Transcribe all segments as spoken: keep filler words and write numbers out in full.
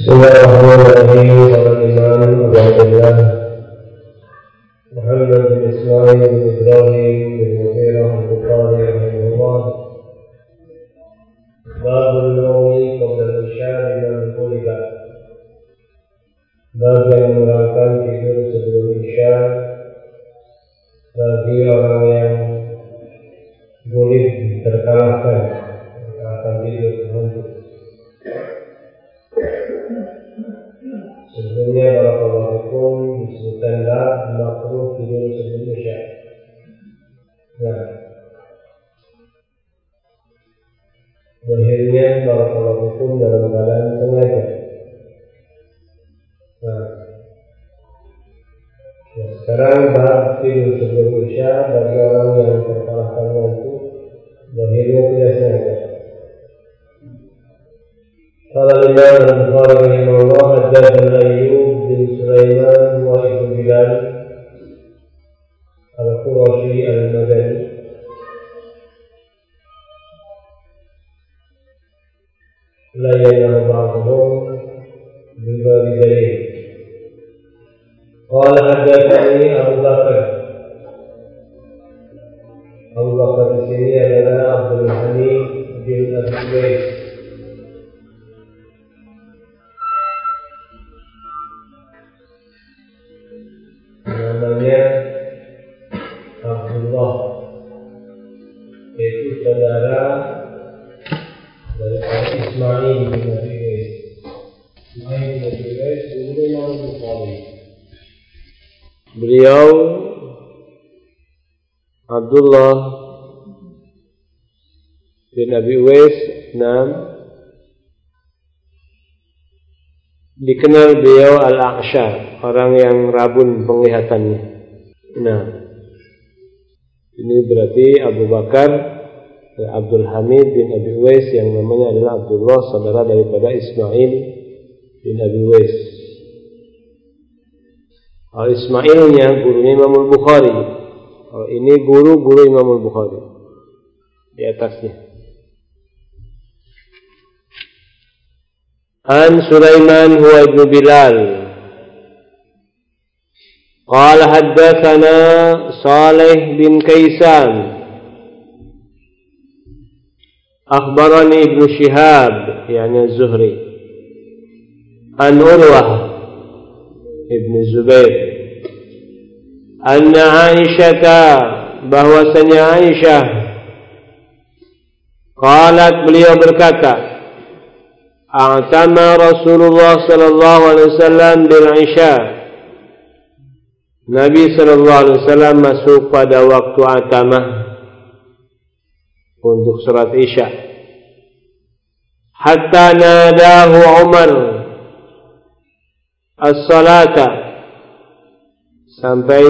Bismillahirrahmanirrahim. Al-Imam Abu Abdullah Muhammad bin Ismail bin Ibrahim bin Mughirah al-Bukhari rahimahullah. Babul naumi qabla al-isya liman quliba. Bab yang menerangkan tidur sebelum isya bagi orang yang boleh terkalahkan akan tidur mengantuk. Sebelumnya barakallahu fikum disebutkan bab makruh tidur sebelum isya. Nah, akhirnya barakallahu fikum dalam keadaan sengaja. Nah, ya, sekarang bab tidur sebelum isya bagi orang yang terkalahkan ngantuk, akhirnya tidak sengaja. قال الإمام البخاري رحمه الله حدثنا أيوب بن سليمان وابن بلال القرشي المدني لا ينام بعضهم بوالديه قال حدثني أبو بكر أبو بكر di sini adalah Abdul Hamid bin Abi Uwais. Namanya Abdullah, yaitu saudara dari Ismail bin Abi Uwais. Ismail bin Abi Uwais dulu Imam Bukhari. Beliau Abdullah bin Abi Uwais nam dikenal beliau Al-A'sha, orang yang rabun penglihatannya. Nah, ini berarti Abu Bakar Abdul Hamid bin Abi Uwais yang namanya adalah Abdullah, saudara daripada Ismail bin Abi Uwais. Kalau Ismailnya gurunya Imam Bukhari, kalau ini guru-guru Imam Bukhari di atasnya. An Sulaiman huwa ibn Bilal qala haddatsana Salih bin Kaisan akhbarani Ibnu Shihab yani Az-Zuhri an Urwah ibn Zubair anna Aisyah bahwasanya Aisyah qalat beliau berkata A'tama Rasulullah sallallahu alaihi wasallam bil Isya. Nabi sallallahu alaihi wasallam masuk pada waktu atamah untuk salat Isya. Hatta nadahu Umar as-salata, sampai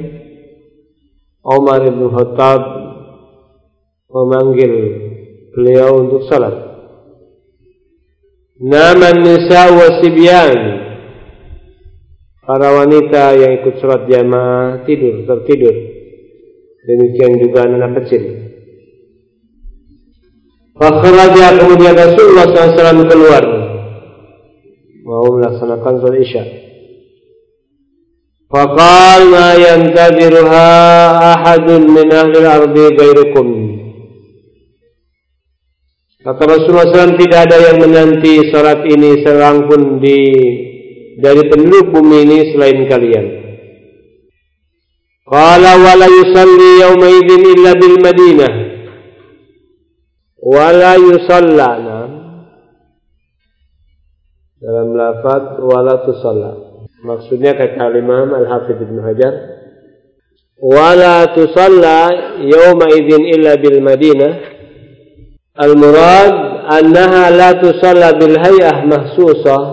Umar bin Khattab memanggil beliau untuk salat. Naman nisa wa sibyan, para wanita yang ikut salat jamaah tidur, tertidur. Demikian juga anak kecil. Fakhraja, kemudian Rasulullah sallallahu alaihi wasallam keluar mau melaksanakan salat Isya. Faqal ma yantadiruha ahadun min ahli al-ardi ghairukum. Kata Rasulullah shallallahu alaihi wasallam, tidak ada yang menanti salat ini seorang pun di dari penduduk bumi ini selain kalian. Qala wa la yusalli yawma idzin illa bil Madinah. Wa la yusallana. Dalam lafaz wa la tusalla. Maksudnya kata Imam Al-Hafidz Ibnu Hajar, wa la tusalla yawma idzin illa bil Madinah. Al-murad annaha la tusalla bil hay'ah mahsusah.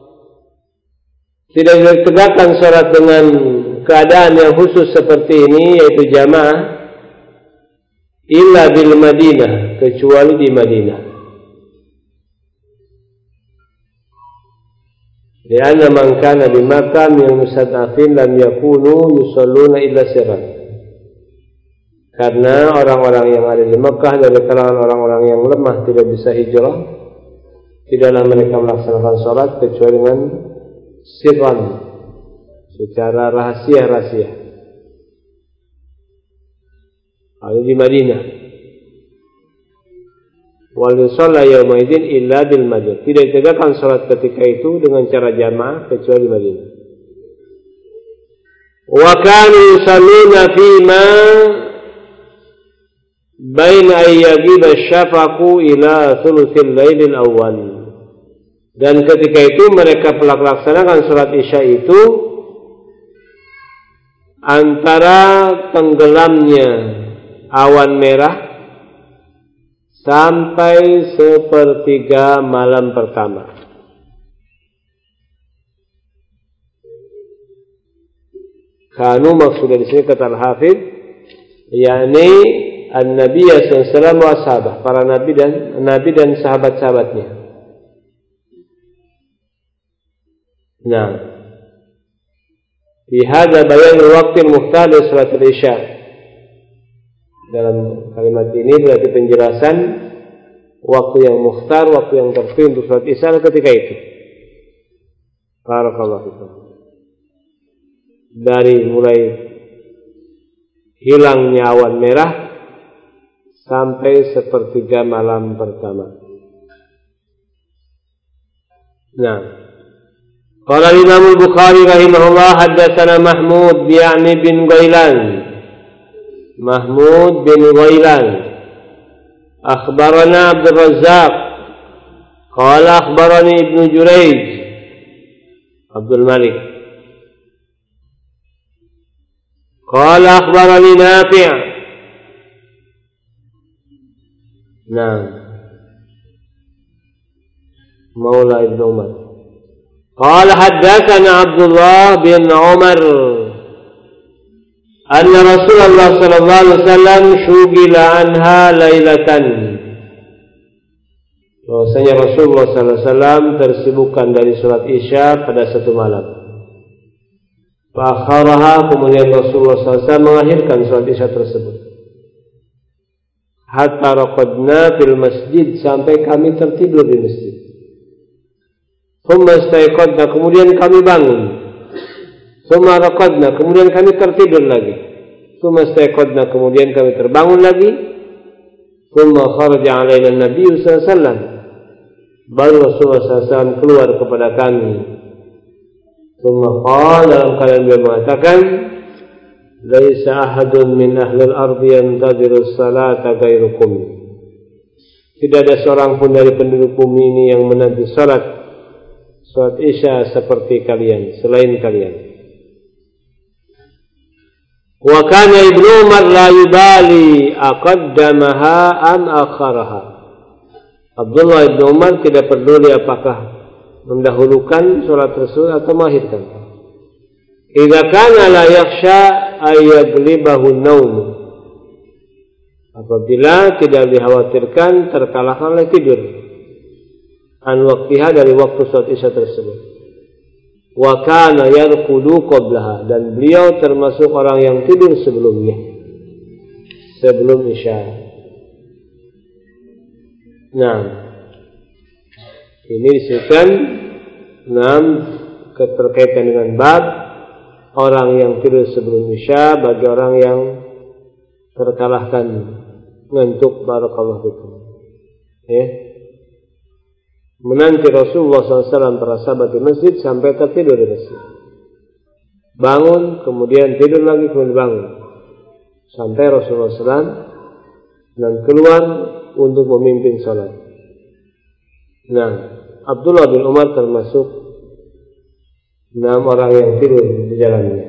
Tidak ditegakkan salat dengan keadaan yang khusus seperti ini, yaitu jamaah, illa bil Madinah, kecuali di Madinah. Lianna man kana bi Makkah min musaddafin lam yakunu yusalluna illa sirran. Karena orang-orang yang ada di Mekah dari kalangan orang-orang yang lemah tidak bisa hijrah, tidaklah mereka melaksanakan sholat kecuali dengan sirran, secara rahasia-rahasia. Ada di Madinah. Wal yusalla yawma idzin illa bil Madinah. Tidak ditegakkan sholat ketika itu dengan cara jamaah kecuali di Madinah. Wa kanu yusalluna fima baina ayyaghib asy-syafaqu ila thuluthil lailil awwal. Dan ketika itu mereka melaksanakan sholat isya itu antara tenggelamnya awan merah sampai sepertiga malam pertama. Kanu maksudnya di sini kata Al-Hafidz, yakni An-Nabi sallallahu alaihi wasallam wa sahabah, para nabi dan nabi dan sahabat-sahabatnya. Nah, di hadza bayan waktu mukhtar salat isya. Dalam kalimat ini berarti penjelasan waktu yang mukhtar, waktu yang terpilih untuk salat isya ketika itu. Barakallahu fikum. Dari mulai hilangnya awan merah sampai sepertiga malam pertama. Nah, qala Imam Al-Bukhari rahimahullah haddatsana Mahmud bi'ani bin Ghailan. Mahmud bin Ghailan akhbarana Abdul Razzaq qala akhbarani Ibnu Jurayj Abdul Malik qala akhbarani Nafi'. Nah, Maula Ibnu Umar qala haddatsana Abdullah bin Umar anna Rasulullah sallallahu alaihi wasallam syugila anha lailatan. Bahwasanya Rasulullah sallallahu alaihi wasallam tersibukkan dari salat Isya pada satu malam. Fa akharaha, kemudian Rasulullah sallallahu alaihi wasallam mengakhirkan salat Isya tersebut. Hatta raqadna fil masjid, sampai kami tertidur di masjid. Thumma istayqadna, kemudian kami bangun. Thumma raqadna, kemudian kami tertidur lagi. Thumma istayqadna, kemudian kami terbangun lagi. Thumma kharaja alaina an-nabiy sallallahu alaihi wasallam, baru Rasulullah sallallahu alaihi wasallam keluar kepada kami. Thumma qala, dalam keadaan beliau mengatakan, laisa ahadun min ahli al-ardi yantadiru as-salata ghairukum. Tidak ada seorang pun dari penduduk bumi ini yang menanti salat salat Isya seperti kalian, selain kalian. Wa kana Ibnu Umar la yubali aqaddamaha am akharaha. Abdullah Ibnu Umar tidak peduli apakah mendahulukan salat tersebut atau mengakhirkan. Idza kana la yakhsha ay yaglibahu an-naum. Apabila tidak dikhawatirkan terkalahkan oleh tidur. An waqtiha, dari waktu salat Isya tersebut. Wa kana yarqudu qablaha, dan beliau termasuk orang yang tidur sebelumnya, sebelum Isya. Nah, ini disebutkan enam keterkaitan dengan bab orang yang tidur sebelum Isya bagi orang yang terkalahkan ngantuk. Barakallahu fikum. Ya. Menanti Rasulullah sallallahu alaihi wasallam para sahabat di masjid sampai tertidur di masjid. Bangun, kemudian tidur lagi, kemudian bangun. Sampai Rasulullah sallallahu alaihi wasallam dan keluar untuk memimpin salat. Nah, Abdullah bin Umar termasuk enam orang yang tidur di jalannya.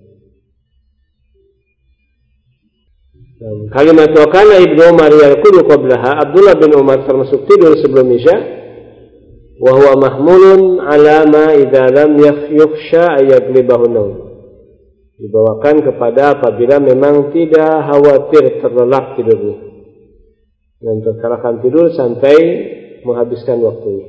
Dan kalimat wa kana Ibnu Umar yarqudu qablaha, Abdullah bin Umar termasuk tidur sebelum Isya. Wa huwa mahmulun ala ma idza lam yakhsha ay yaglibahu naum. Dibawakan kepada apabila memang tidak khawatir terlelap tidurnya, dan terkalahkan tidur sampai menghabiskan waktunya.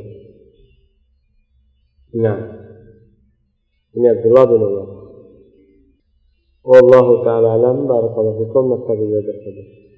Nah, ini Abdullah bin Umar. Wallahu ta'ala alam. Barakallahu fikum. Naktabi bi hadzal qadar.